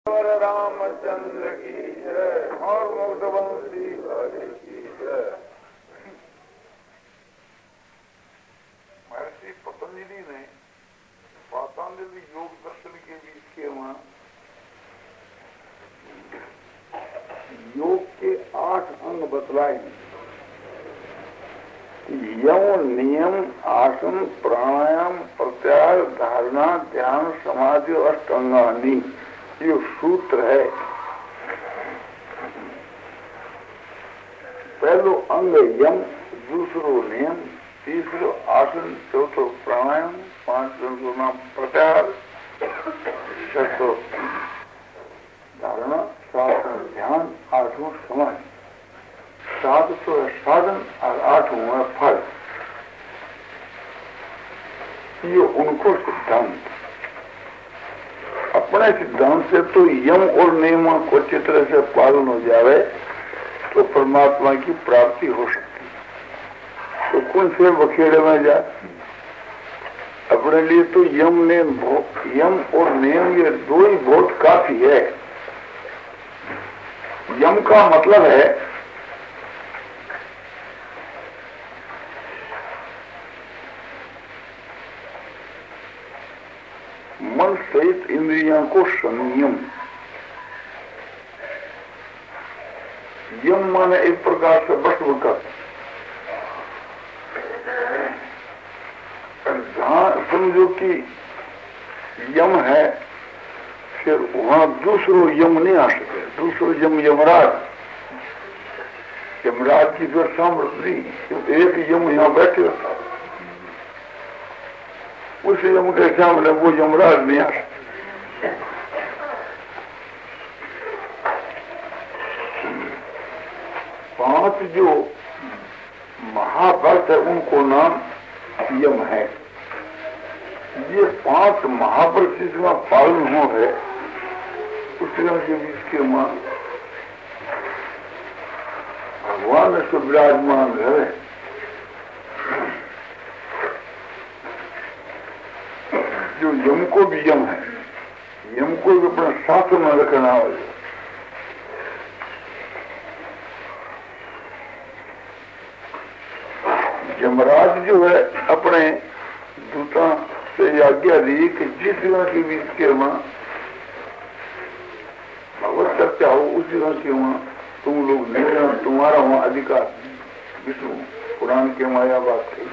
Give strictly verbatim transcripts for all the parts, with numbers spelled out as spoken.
रामचंद्र की जय और मुग्धवंशी हरि की जय। महर्षि पतंजलि ने पातंजलि योग दर्शन के बीच के वहां योग के आठ अंग बतलाए। यम, नियम, आसन, प्राणायाम, प्रत्याहार, धारणा, ध्यान, समाधि और अष्टांगानी, ये सूत्र है। पहलो अंग यम, दूसरो नियम, तीसरो आसन, चौथो प्राणायाम, पांचवो नाम प्रत्याहार, छठो धारणा, सातवां ध्यान, आठवां समाधि, सातवां है साधन और आठवां है फल। ये उनको सिद्धांत। अपने सिद्धांत से तो यम और नियमों को अच्छी तरह से पालन हो जावे तो परमात्मा की प्राप्ति हो सकती है। तो कौन से बखेड़े में जा? अपने लिए तो यम ने यम और नियम ये दो ही बहुत काफी है। यम का मतलब है मन सहित इंद्रियों को संयम। यम माने एक प्रकार से भस्म कर। जहां समझो कि यम है, फिर वहां दूसरो यम नहीं आ सके। दूसरो यम यमराज, यमराज की जो सामर्थ्य नहीं, एक यम यहां बैठे होता, उस यम के सामने वो यमराज नहीं आ सकते। पांच जो महाव्रत है उनको नाम यम है। ये पांच महाव्रत जिसमें पालन हो है उस के बीच के मां भगवान से विराजमान है। जो यम को भी यम है, यम को भी अपना शास्त्र में रखना हो। यमराज जो है अपने दूता से आज्ञा दी कि जिस जगह के बीच के वहां भगवत चर्चा हो उस जगह के वहां तुम लोग नहीं रहना, तुम्हारा वहां अधिकार। विष्णु पुराण के माया बात थी।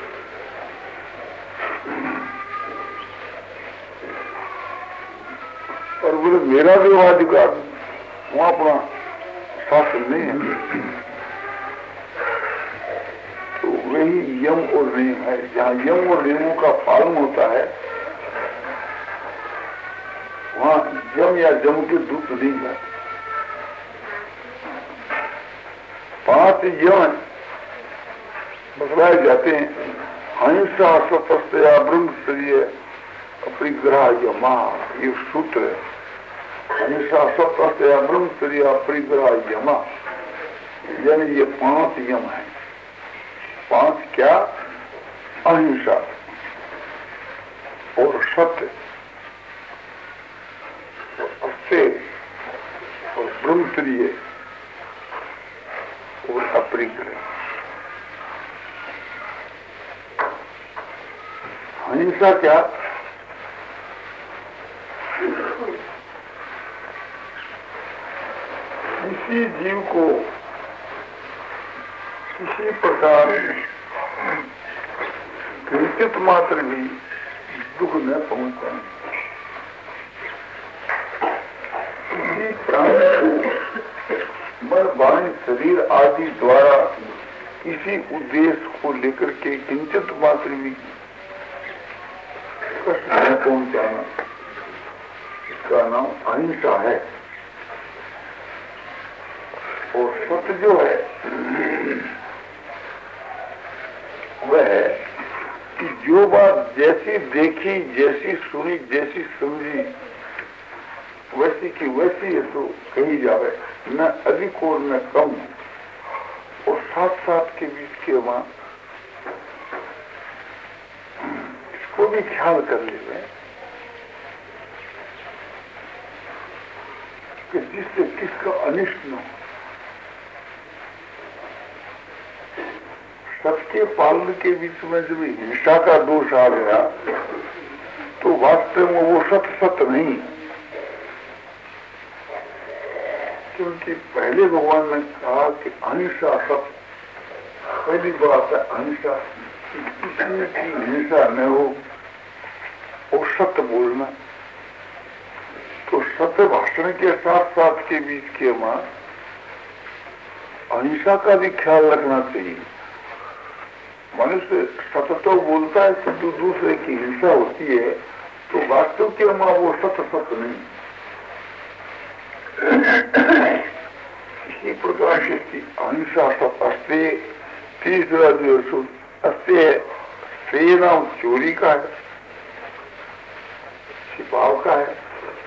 और बोले मेरा भी वहां अधिकार, वहां अपना शासन नहीं है। तो वही यम और नियम है। जहां यम और नियमों का पालन होता है वहां यम या जम के दूत नहीं है। पांच यम बतलाए जाते हैं। अहिंसा, सत्य, ब्रह्मचर्य, अपरिग्रह, यमा, ये सूत्र है। अहिंसा, सत्य, ब्रह्मचर्य, अपरिग्रह, यमा, यानी ये पांच यम है। पांच क्या? अहिंसा और सत्य और अस्ते और ब्रह्मचर्य और अपरिग्रह। अहिंसा क्या? किसी जीव को किसी प्रकार किंचित मात्र भी दुख न पहुंचाए। किसी प्राणी को मन, वाणी, शरीर आदि द्वारा किसी उद्देश्य को लेकर के किंचित मात्र भी कष्ट न पहुंचाना, इसका नाम अहिंसा है। और सत्य जो है वह है कि जो बात जैसी देखी, जैसी सुनी, जैसी समझी वैसी की वैसी है तो कही जावे, न अधिक और न कम। और साथ साथ के बीच के वहां इसको भी ख्याल कर ले। कि जिससे किसका अनिष्ट न हो। सबके पालन के बीच में जब हिंसा का दोष आ गया तो वास्तव में वो सत सत्य नहीं, क्योंकि पहले भगवान ने कहा कि अहिंसा सत्य। पहली बात है अहिंसा, किसी की हिंसा न हो और सत्य बोलना। तो सत्य भाषण के साथ साथ के बीच के मां अहिंसा का भी ख्याल रखना चाहिए। मनुष्य सत्य तो बोलता है कि तो दूसरे की हिंसा होती है, तो वास्तव के मां वो सत्य सत्य नहीं। इसी प्रकार से की अहिंसा सत्य अस्त्य। तीसरा जो अस्त्य है, श्रेय नाम चोरी का है, छिपाव का है।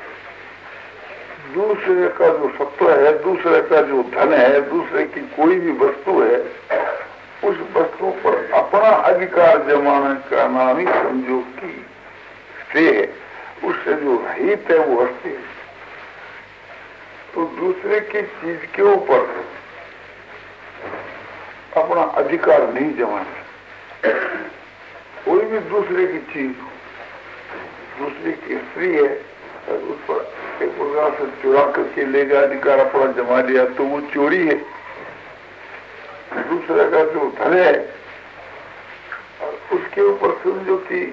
दूसरे का जो सत्व है, दूसरे का जो धन है, दूसरे की कोई भी वस्तु है, उस वस्तु पर अपना अधिकार जमाने का नाम ही समझो कि श्रेय है। उससे जो रहित है वो अस्त्य है। तो दूसरे की चीज के ऊपर अपना अधिकार नहीं जमाना। कोई भी दूसरे की चीज हो, दूसरे की स्त्री है, उस पर एक प्रकार से चुरा करके लेगा, अधिकार अपना जमा लिया, तो वो चोरी है। दूसरे का जो धन है उसके ऊपर समझो कि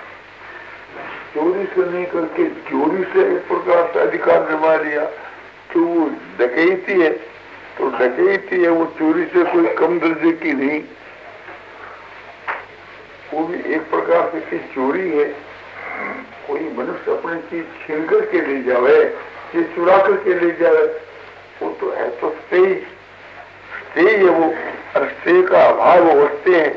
चोरी से नहीं करके चोरी से एक प्रकार से अधिकार जमा लिया, तो वो डकैती है। तो डकैती है, वो चोरी से कोई कम दर्जे की नहीं, वो भी एक प्रकार से की चोरी है। कोई मनुष्य अपनी चीज छीन करके ले जावे, चीज चुरा करके ले जावे, वो तो है तो स्तेय स्तेय है वो, और स्तेय का अभाव अवस्थे है।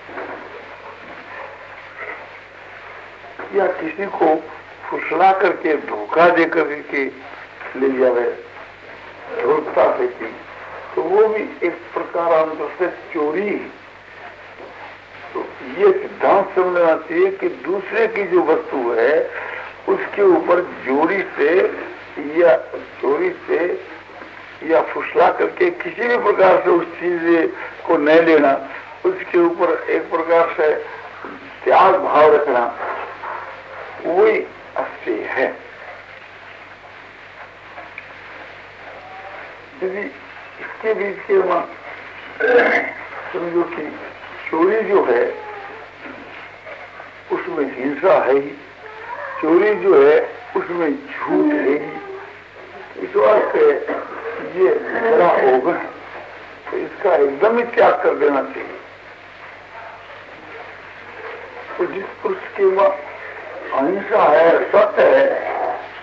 या किसी को फुसला करके धोखा दे करके ले जावे धूर्तता से की, तो वो भी एक प्रकार अंदर से चोरी है। तो ये सिद्धांत समझना चाहिए कि दूसरे की जो वस्तु है उसके ऊपर चोरी से या चोरी से या फुसला करके किसी भी प्रकार से उस चीज को न लेना, उसके ऊपर एक प्रकार से त्याग भाव रखना, वही अस्त्य है। यदि इसके बीच के समझो कि चोरी जो है उसमें हिंसा है ही, चोरी जो है उसमें झूठ है ही, इस वास्ते ये बड़ा अवगुण है। तो इसका एकदम ही त्याग कर देना चाहिए। तो जिस पुरुष की मां अहिंसा है, सत्य है,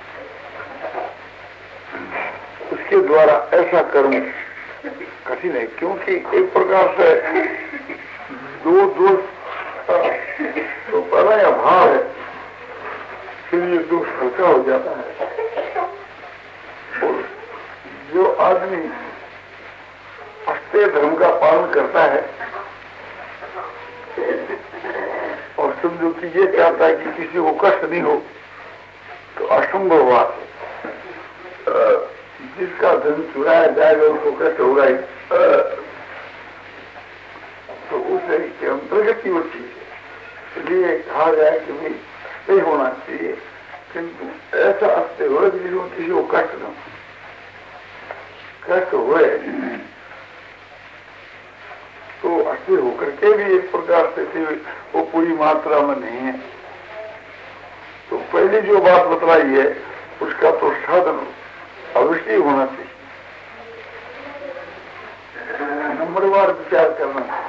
उसके द्वारा ऐसा कर्म कठिन है, क्योंकि एक प्रकार से दो दोष तो पहला या भाव है, फिर ये दोष हल्का हो जाता है। और जो आदमी अस्तेय धर्म का पालन करता है और समझो कि ये चाहता है कि किसी को कष्ट नहीं हो, तो असंभव बात है। जिसका धन चुराया जाएगा उसको कष्ट होगा ही, तो उसे अंतर्गति होती है। इसलिए कहा जाए कि भाई अस्तेय होना चाहिए, किंतु ऐसा अस्तेय हो जिसमें किसी को कष्ट न कष्ट हुए, तो अस्तेय होकर के भी एक प्रकार से वो पूरी मात्रा में नहीं है। तो पहली जो बात बतलाई है उसका तो साधन अवश्य होना चाहिए, नंबरवार विचार करना है।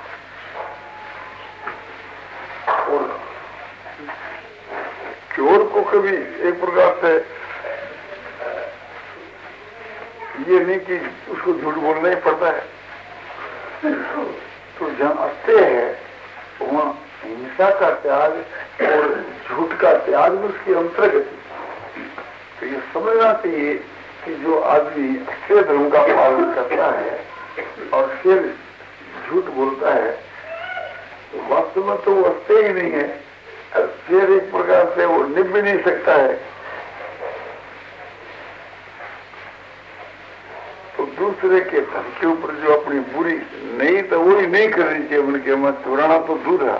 और चोर को कभी एक प्रकार से ये नहीं कि उसको झूठ बोलना ही पड़ता है। तो जहाँ अस्तेय है वहाँ हिंसा का त्याग और झूठ का त्याग भी उसकी अंतर्गत। तो ये समझना चाहिए कि जो आदमी अस्तेय धर्म का पालन करता है और फिर झूठ बोलता है, तो वास्तव में तो वो अस्तेय ही नहीं है, फिर एक प्रकार से वो निभ भी नहीं सकता है। दूसरे के धन के ऊपर जो अपनी बुरी नहीं तो वही नहीं करनी चाहिए, उनके मत चुराना तो दूर है।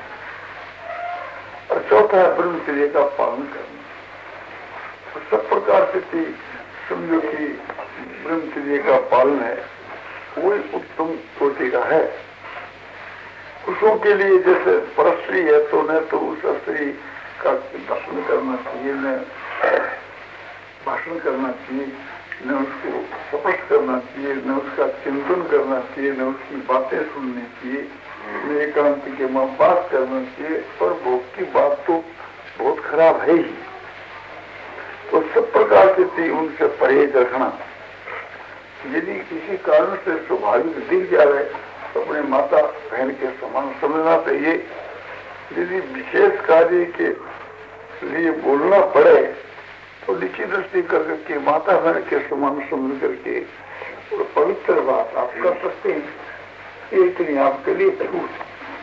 और चौथा है ब्रह्मचर्य का पालन करना। और सब प्रकार से समझो कि ब्रह्मचर्य का पालन है वही उत्तम कोटि का है। पुरुषों के लिए जैसे परस्त्री है तो न तो उस स्त्री का दर्शन करना चाहिए, न भाषण करना चाहिए, न उसको स्पर्श करना चाहिए, न उसका चिंतन करना चाहिए, न उसकी बातें सुननी चाहिए, न एकांत के मां बात करना चाहिए। और भोग की बात तो बहुत खराब है ही। तो सब प्रकार से उनसे परहेज रखना। यदि किसी कारण से स्वाभाविक दिख जाए तो अपने माता बहन के समान समझना चाहिए। यदि विशेष कार्य के लिए बोलना पड़े तो नीची दृष्टि करके माता बहन के समान समझ करके और पवित्र बात आप कर सकते हैं। ये इतनी आपके लिए छूट।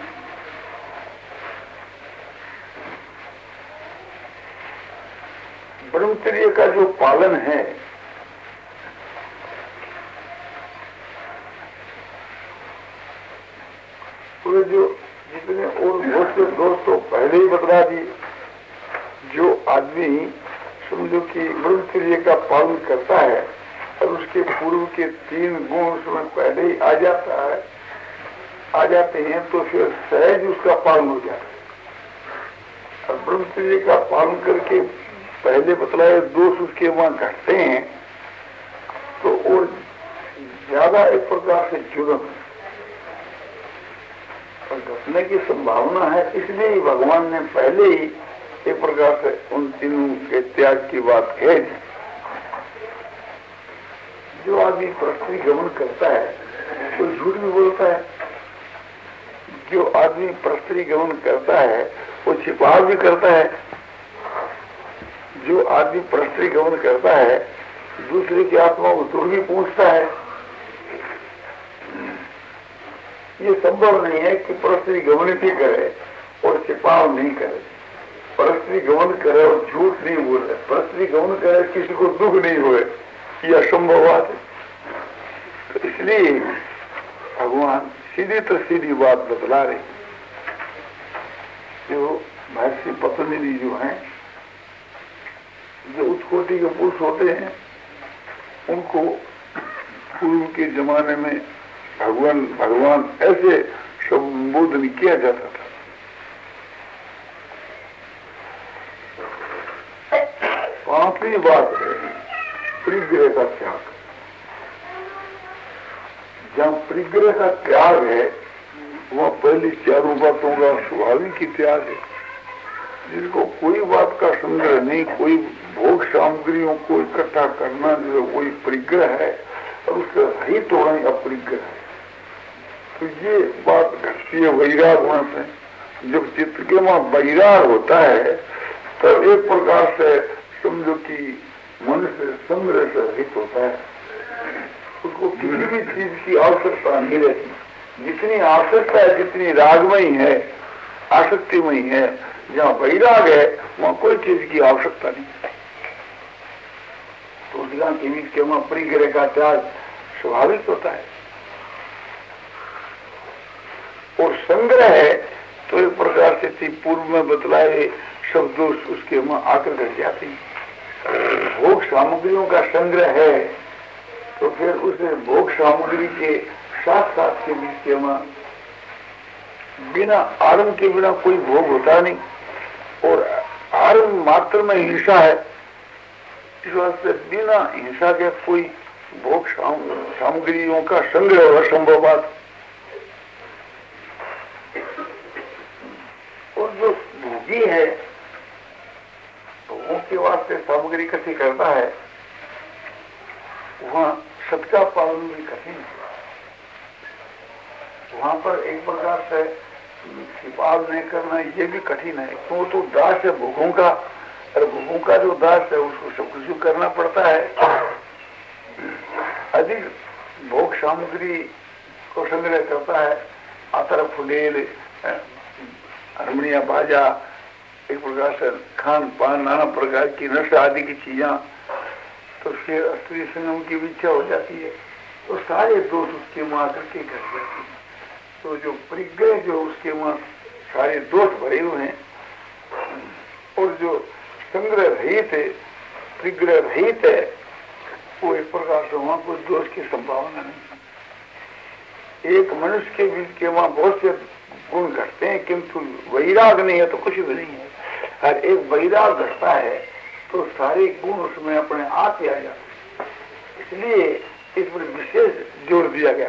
ब्रह्मचर्य का जो पालन है वो जो जितने और बहुत से दोस्तों पहले ही बतला दिए, जो आदमी समझो कि ब्रह्मचर्य का पालन करता है और उसके पूर्व के तीन गुण उसमें पहले ही आ जाता है आ जाते हैं तो फिर सहज उसका पालन हो जाता है। और ब्रह्मचर्य का पालन करके पहले बतलाए दोष उसके वहां घटते हैं तो और ज्यादा एक प्रकार से जुर्म और घटने की संभावना है। इसलिए ही भगवान ने पहले ही एक प्रकार से उन तीनों के त्याग की बात कह दी। जो आदमी पृथ्वी गमन करता है तो झूठ भी बोलता है, जो आदमी पृथ्वी गमन करता है वो छिपाव भी करता है, जो आदमी पृथ्वी गमन करता है दूसरे की आत्मा को दुख भी पूछता है। ये संभव नहीं है कि पृथ्वी गमन भी करे और छिपाव नहीं करे, पृथ्वी गमन करे और झूठ नहीं बोले, पृथ्वी गमन करे किसी को दुख नहीं हुए, यह असंभव बात है। तो इसलिए भगवान सीधी तो सीधी बात बतला रहे। जो महर्षि पतंजलि जो हैं, जो उच्च कोटि के पुरुष होते हैं, उनको पूर्व के जमाने में भगवान भगवान ऐसे संबोधन किया जाता था। पांचवी बात है परिग्रह का त्याग। जहां परिग्रह का त्याग है वह पहली चारों बातों का स्वाभाविक ही त्याग है। जिसको कोई बात का संग्रह नहीं, कोई भोग सामग्रियों को इकट्ठा करना जो कोई परिग्रह है और उससे रहित होना ही अपरिग्रह है। तो ये बात घटती है वैराग होने से। जब चित्त के वहां वैराग होता है तब एक प्रकार से समझो कि मन से संग्रह से रहित होता है, उसको किसी भी चीज की आवश्यकता नहीं रहती। जितनी आवश्यकता है, जितनी रागमयी है, आसक्तिमयी है, जहाँ वैराग है वहाँ कोई चीज की आवश्यकता नहीं। तो उसका के बीच के वहां परिग्रह का त्याग स्वाभाविक होता है। और संग्रह है तो एक प्रकार से पूर्व में बतलाए सब दोष उसके वहां आकर घट जाते हैं। भोग सामग्रियों का संग्रह है तो फिर उसे भोग सामग्री के साथ साथ के बीच के वहां बिना आरंभ के बिना कोई भोग होता नहीं। और आरंभ मात्र में हिंसा है, इस वास्ते बिना हिंसा के कोई भोग सामग्रियों का संग्रह असंभव बात। और जो भोगी है भोगों के वास्ते सामग्री इकट्ठी करता है वहां सबका पालन भी कठिन है। वहां पर एक प्रकार से छिपाव नहीं करना ये भी कठिन है, तो तो दास है भोगों का, और भोगों का जो दास है उसको सब कुछ करना पड़ता है। अधिक भोग सामग्री को संग्रह करता है, आतर फुलेल हारमोनिया बाजा, एक प्रकार से खान पान नाना प्रकार की नशा आदि की चीजा, तो फिर स्त्री संगम की भी इच्छा हो जाती है। तो सारे दोष उसके वहां करके घट जाते हैं। तो जो परिग्रह जो उसके वहां सारे दोष भरे हुए हैं, और जो संग्रह रहित है, परिग्रह रहित है, वो एक प्रकार से वहां कोई दोष की संभावना नहीं। एक मनुष्य के बीच के वहां बहुत से गुण घटते हैं, किंतु वैराग नहीं है तो कुछ भी नहीं है। हर एक वैराग घटता है तो सारे गुण उसमें अपने आप ही आ जाते हैं। इसलिए इस पर विशेष जोर दिया गया।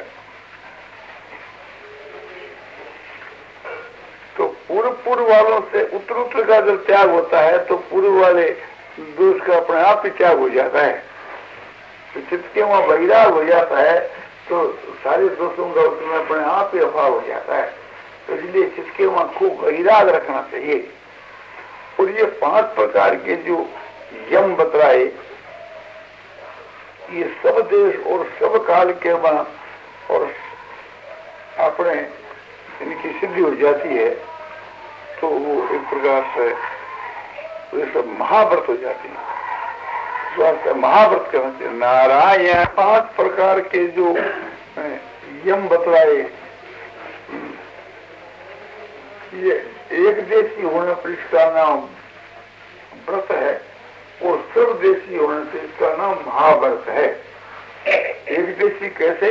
तो पूर्व पूर्व वालों से उत्तर उत्तर का जब त्याग होता है तो पूर्व वाले दोष का अपने आप ही त्याग हो जाता है। तो चित्त के वहां वैराग हो जाता है तो सारे दोषों का उसमें अपने आप ही अभाव हो जाता है। तो इसलिए चित्त के वहां खूब वैराग रखना चाहिए। और ये पांच प्रकार के जो यम बतलाए, ये सब देश और सब काल के वहां और अपने इनकी सिद्धि हो जाती है तो वो एक प्रकार से वे सब महाव्रत हो जाती है। स्वास्थ्य महाव्रत कहना चाहिए। नारायण पांच प्रकार के जो यम बतलाए, ये एक देशी होने पर इसका नाम व्रत है और सर्व देशी होने से इसका नाम महाव्रत है। एक देशी कैसे?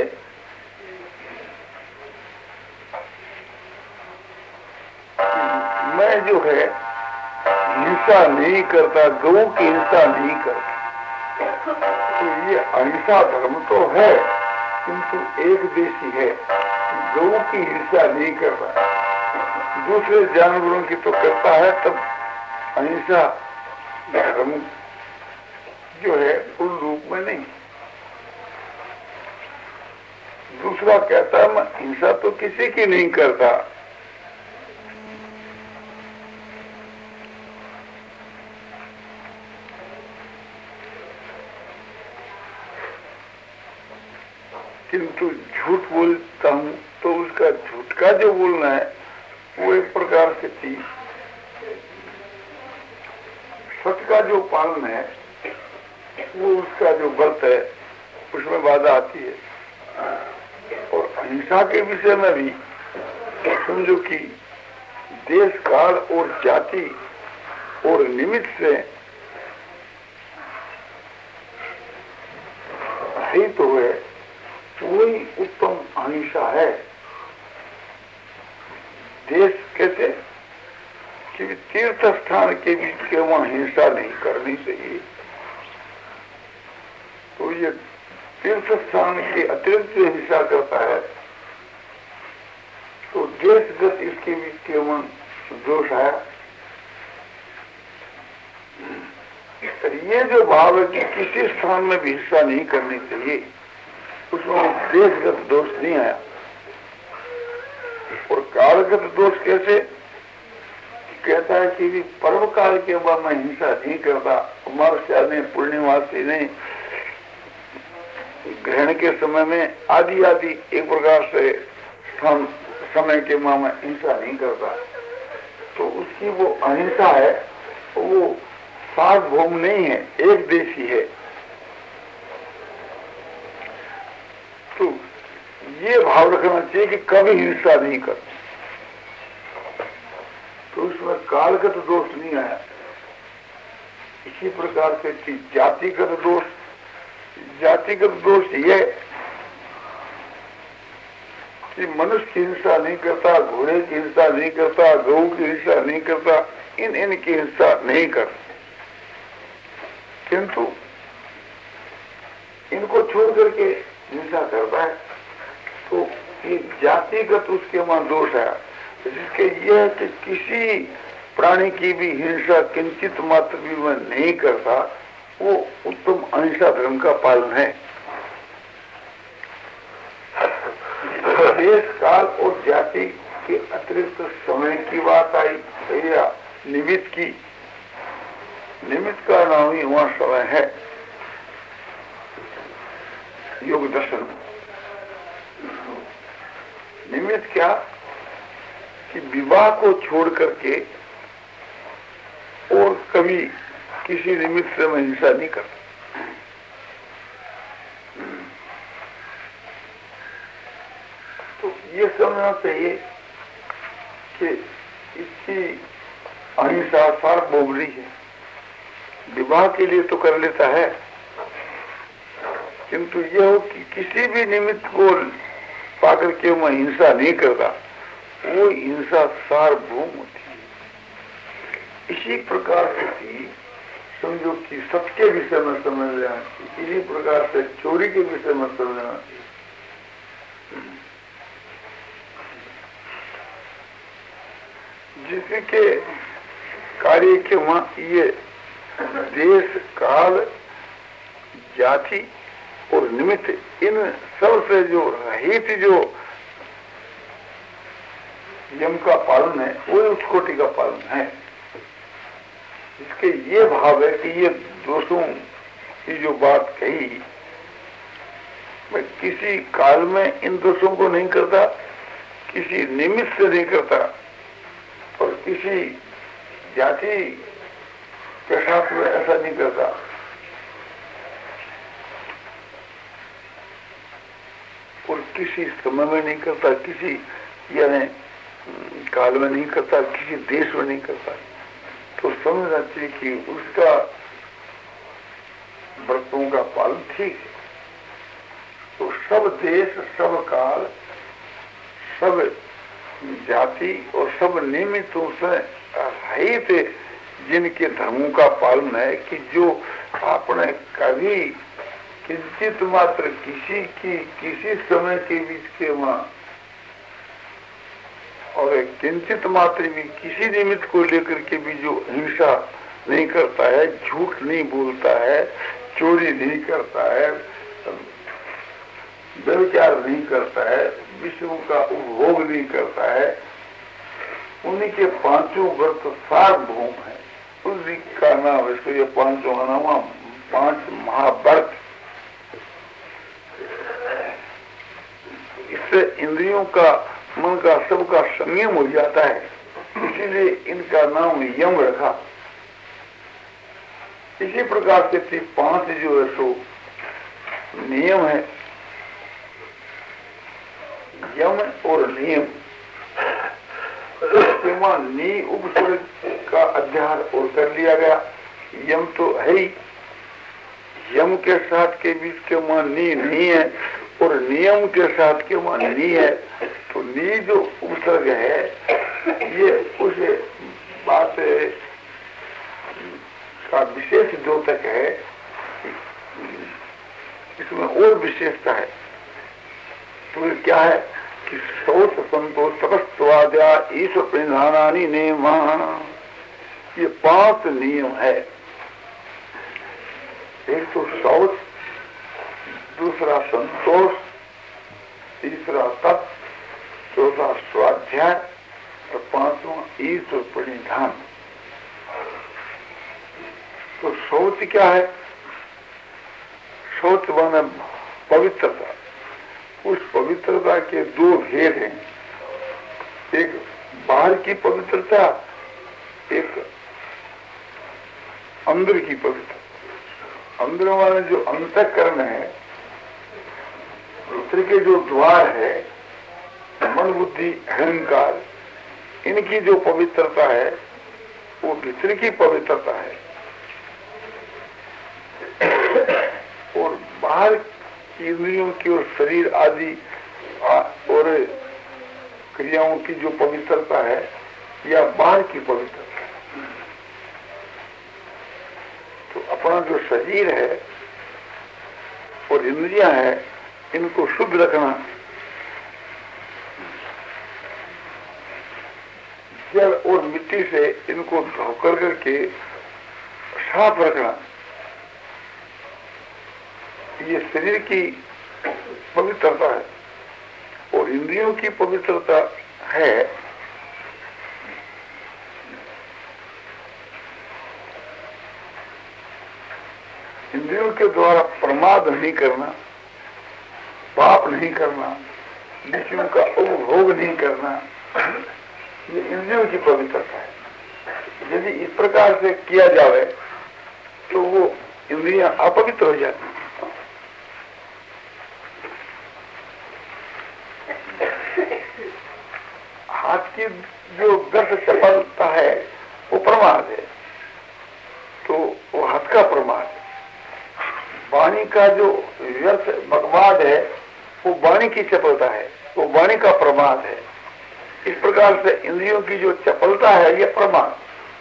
मैं जो है हिंसा नहीं करता, गौ की हिंसा नहीं करता, तो ये अहिंसा धर्म तो है किंतु एक देशी है। गौ की हिंसा नहीं करता, दूसरे जानवरों की तो करता है, तब अहिंसा धर्म जो है पूर्ण रूप में नहीं। दूसरा कहता है मैं हिंसा तो किसी की नहीं करता, किंतु झूठ बोलता हूं तो उसका झूठ का जो बोलना है वो एक प्रकार से चीज, सत्य का जो पालन है वो उसका जो व्रत है उसमें बाधा आती है। और अहिंसा के विषय में भी समझो कि देश काल और जाति और निमित्त से रहित तो हुए वही उत्तम अहिंसा है। देश कैसे कि तीर्थ स्थान के बीच के वहां हिंसा नहीं करनी चाहिए, तो ये तीर्थ स्थान के अतिरिक्त हिंसा करता है तो देशगत इसके बीच के वहां दोष है। ये जो भाव है कि किसी स्थान में भी हिंसा नहीं करनी चाहिए, उसमें देशगत दोष नहीं आया। और कालगत दोष कैसे? कहता है कि भी पर्व काल के बाद मैं हिंसा नहीं करता, अमावस्या नहीं, पूर्णिमासी नहीं, ग्रहण के समय में आदि आदि एक प्रकार से स्थान समय के मां में हिंसा नहीं करता, तो उसकी वो अहिंसा है, वो सार्वभौम नहीं है, एक देशी है। तो ये भाव रखना चाहिए कि कभी हिंसा नहीं कर, तो उसमें कालगत दोष नहीं आया। इसी प्रकार से कि जातिगत दोष, जातिगत दोष ये कि मनुष्य की हिंसा नहीं करता, घोड़े की हिंसा नहीं करता, गऊ की हिंसा नहीं करता, इन इन की हिंसा नहीं करता, किंतु इनको छोड़ करके हिंसा करता है, तो ये जातिगत उसके वहां दोष है। जिसके यह है कि किसी प्राणी की भी हिंसा किंचित मात्र भी वह नहीं करता, वो उत्तम अहिंसा धर्म का पालन है। देश काल और जाति के अतिरिक्त समय की बात आई या निमित्त की, निमित्त का नाम ही वहां समय है। योग दर्शन निमित्त क्या कि विवाह को छोड़ करके और कभी किसी निमित्त से मैं हिंसा नहीं करता। ये समझना चाहिए कि इसकी अहिंसा सार्वभौमिक है। विवाह के लिए तो कर लेता है, किंतु यह हो कि किसी भी निमित्त को पाकर के वह हिंसा नहीं करता, वो हिंसा सार्वभौम होती है। इसी प्रकार से समझो कि सबके विषय में समझ लेना चाहिए, इसी प्रकार से चोरी के विषय में समझ लेना चाहिए। जिसके कार्य के वहां ये देश, काल, जाति और निमित्त, इन सब से जो रहित जो यम का पालन है, वो उस कोटि का पालन है। इसके ये भाव है कि ये दोषों की जो बात कही, मैं किसी काल में इन दोषों को नहीं करता, किसी निमित्त से नहीं करता, और किसी जाति के साथ में ऐसा नहीं करता। और किसी समय में नहीं करता, किसी यानी काल में नहीं करता, किसी देश में नहीं करता। तो समझना चाहिए कि उसका व्रतों का पालन ठीक है। तो सब देश, सब काल, सब जाति और सब निमित्तों से रहित जिनके धर्मों का पालन है, कि जो आपने कभी किंचित मात्र किसी की किसी समय के बीच के वहां और किंचित मात्र भी किसी निमित्त को लेकर के भी जो हिंसा नहीं करता है, झूठ नहीं बोलता है, चोरी नहीं करता है, व्यभिचार नहीं करता है, विषयों का उपभोग नहीं करता है, उन्हीं के पांचों व्रत सार्वभौम है। उसी का नाम, इसको ये पांचों का नाम पांच महाव्रत। इससे इंद्रियों का, मन का, सबका संयम हो जाता है, इसीलिए इनका नाम यम रखा। इसी प्रकार से पांच जो है सो नियम है, यम और नियम। नी उपसर्ग का अध्याय और कर लिया गया। यम तो है ही, यम के साथ के बीच के मान नी नहीं है, और नियम के साथ के मान नी है। तो नी जो उपसर्ग है, ये उस बात का विशेष द्योतक है, इसमें और विशेषता है। तो ये क्या है कि शौच, संतोष, तपस्वाद्या, ईश्वर परिधानानि नियम, ये पांच नियम है। एक तो शौच, दूसरा संतोष, तीसरा तप, चौथा स्वाध्याय और पांचवा ईश्वर परिधान। तो शौच क्या है? शौच माने पवित्रता। उस पवित्रता के दो भेद हैं, एक बाहर की पवित्रता, एक अंदर की पवित्रता। अंदर वाले जो अंतःकरण है, भीतर के जो द्वार है, मन, बुद्धि, अहंकार, इनकी जो पवित्रता है वो भीतर की पवित्रता है। और बाहर की इंद्रियों की और शरीर आदि और क्रियाओं की जो पवित्रता है, या बाहर की पवित्रता है। तो अपना जो शरीर है और इंद्रियां है, इनको शुद्ध रखना, जल और मिट्टी से इनको धोकर करके साफ रखना, ये शरीर की पवित्रता है। और इंद्रियों की पवित्रता है इंद्रियों के द्वारा प्रमाद नहीं करना, पाप नहीं करना, विषयों का उपभोग नहीं करना, ये इंद्रियों की पवित्रता है। यदि इस प्रकार से किया जाए तो वो इंद्रियां अपवित्र हो जाती हैं। की जो व्यर्थ चपलता है वो प्रमाद है, तो वो हथ का प्रमाद है। वाणी का जो व्यर्थ बकवाद है वो वाणी की चपलता है, वो वाणी का प्रमाद है। इस प्रकार से इंद्रियों की जो चपलता है ये प्रमाद,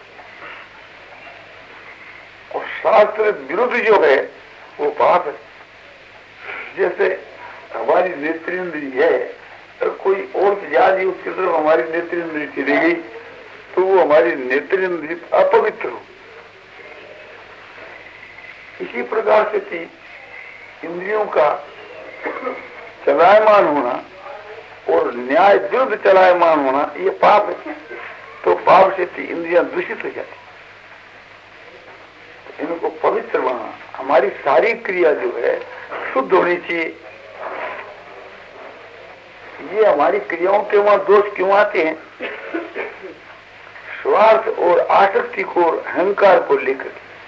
और शास्त्र विरुद्ध जो है वो पाप है। जैसे हमारी नेत्रेंद्री है, अगर कोई और जाति उसकी तरफ हमारी नेत्रेंद्री चली गई तो वो हमारी नेत्रेंद्री अपवित्र हो। इसी प्रकार से थी इंद्रियों का चलायमान होना और न्याय विरुद्ध चलायमान होना ये पाप है। तो पाप से थी इंद्रियां दूषित हो जाती, इनको पवित्र बनाना। हमारी सारी क्रिया जो है शुद्ध होनी चाहिए। ये हमारी क्रियाओं के वहां दोष क्यों आते हैं? स्वार्थ और आसक्ति को, अहंकार को लेकर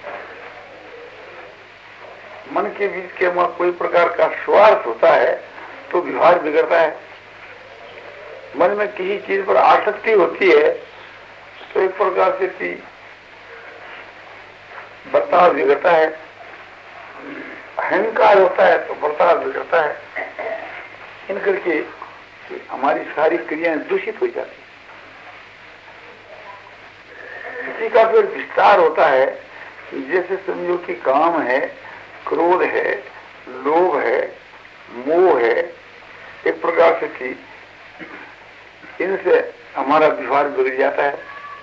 मन के बीच के वहां कोई प्रकार का स्वार्थ होता है तो व्यवहार बिगड़ता है। मन में किसी चीज पर आसक्ति होती है तो एक प्रकार से की बर्ताव बिगड़ता है। अहंकार होता है तो बर्ताव बिगड़ता है। इन करके हमारी सारी क्रियाएं दूषित हो जाती। इसी का फिर विस्तार होता है। जैसे समझो कि काम है, क्रोध है, लोभ है, मोह है, एक प्रकार से कि इनसे हमारा व्यवहार बिगड़ जाता है।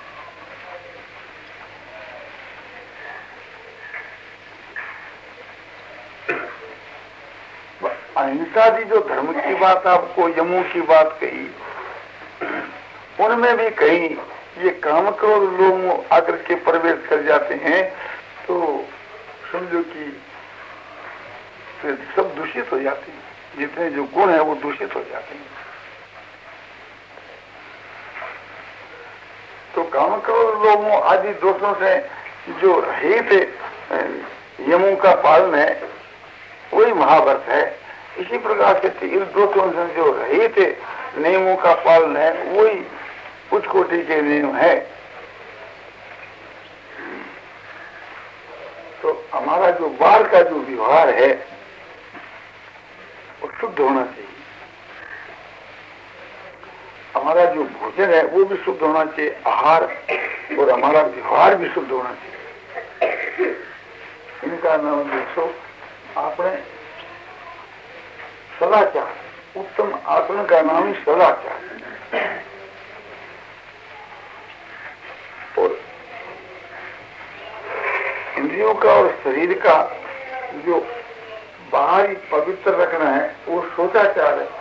अहिंसा की जो धर्म की बात आपको, यमों की बात कही, उनमें भी कहीं ये काम क्रोध लोग आकर के प्रवेश कर जाते हैं तो समझो कि फिर सब दूषित हो जाते हैं। जितने जो गुण है वो दूषित हो जाते हैं। तो काम क्रोध लोगों आदि दोषों से जो रहित यमों का पालन है वही महाव्रत है। इसी प्रकार से इन दोषों से जो रहित नियमों का पालन है वही उच्च कोटि के नियम है। तो हमारा जो बाहर का जो व्यवहार है वो शुद्ध होना चाहिए। हमारा जो भोजन है वो भी शुद्ध होना चाहिए, आहार, और हमारा व्यवहार भी शुद्ध होना चाहिए। इनका नाम देखो आपने सदाचार, उत्तम आचरण का नाम ही सदाचार। और इंद्रियों का और शरीर का जो बाहरी पवित्र रखना है वो सोचाचार है।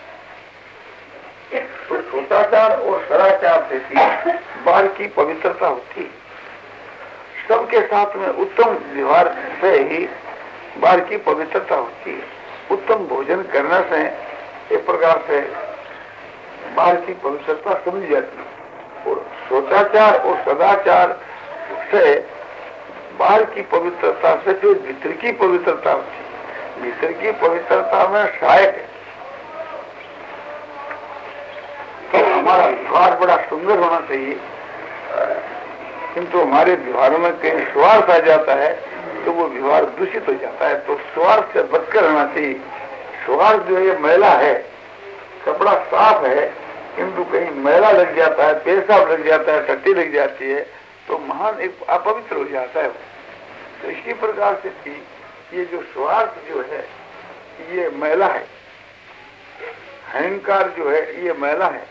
तो सोचाचार और सदाचार से ही बाहर की पवित्रता होती है। सबके साथ में उत्तम व्यवहार से ही बाहर की पवित्रता होती है। उत्तम भोजन करने से एक प्रकार से बाहर की पवित्रता समझ जाती है। और सोचाचार और सदाचार से बाहर की पवित्रता से जो भीतर की पवित्रता होती है, भीतर की पवित्रता में सहायक है। तो हमारा व्यवहार बड़ा सुंदर होना चाहिए, किंतु हमारे व्यवहार में कहीं स्वार्थ आ जाता है तो वो व्यवहार दूषित हो जाता है। तो स्वार्थ से बचकर रहना चाहिए। स्वार्थ जो है मैला है, कपड़ा साफ है किंतु कहीं मैला लग जाता है, पेशाब लग जाता है, टट्टी लग जाती है तो महान एक अपवित्र हो जाता है। तो इसी प्रकार से थी ये जो स्वार्थ जो है ये मैला है, अहंकार जो है ये मैला है।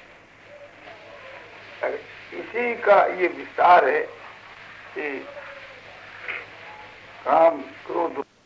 इसी का ये विस्तार है कि काम क्रोध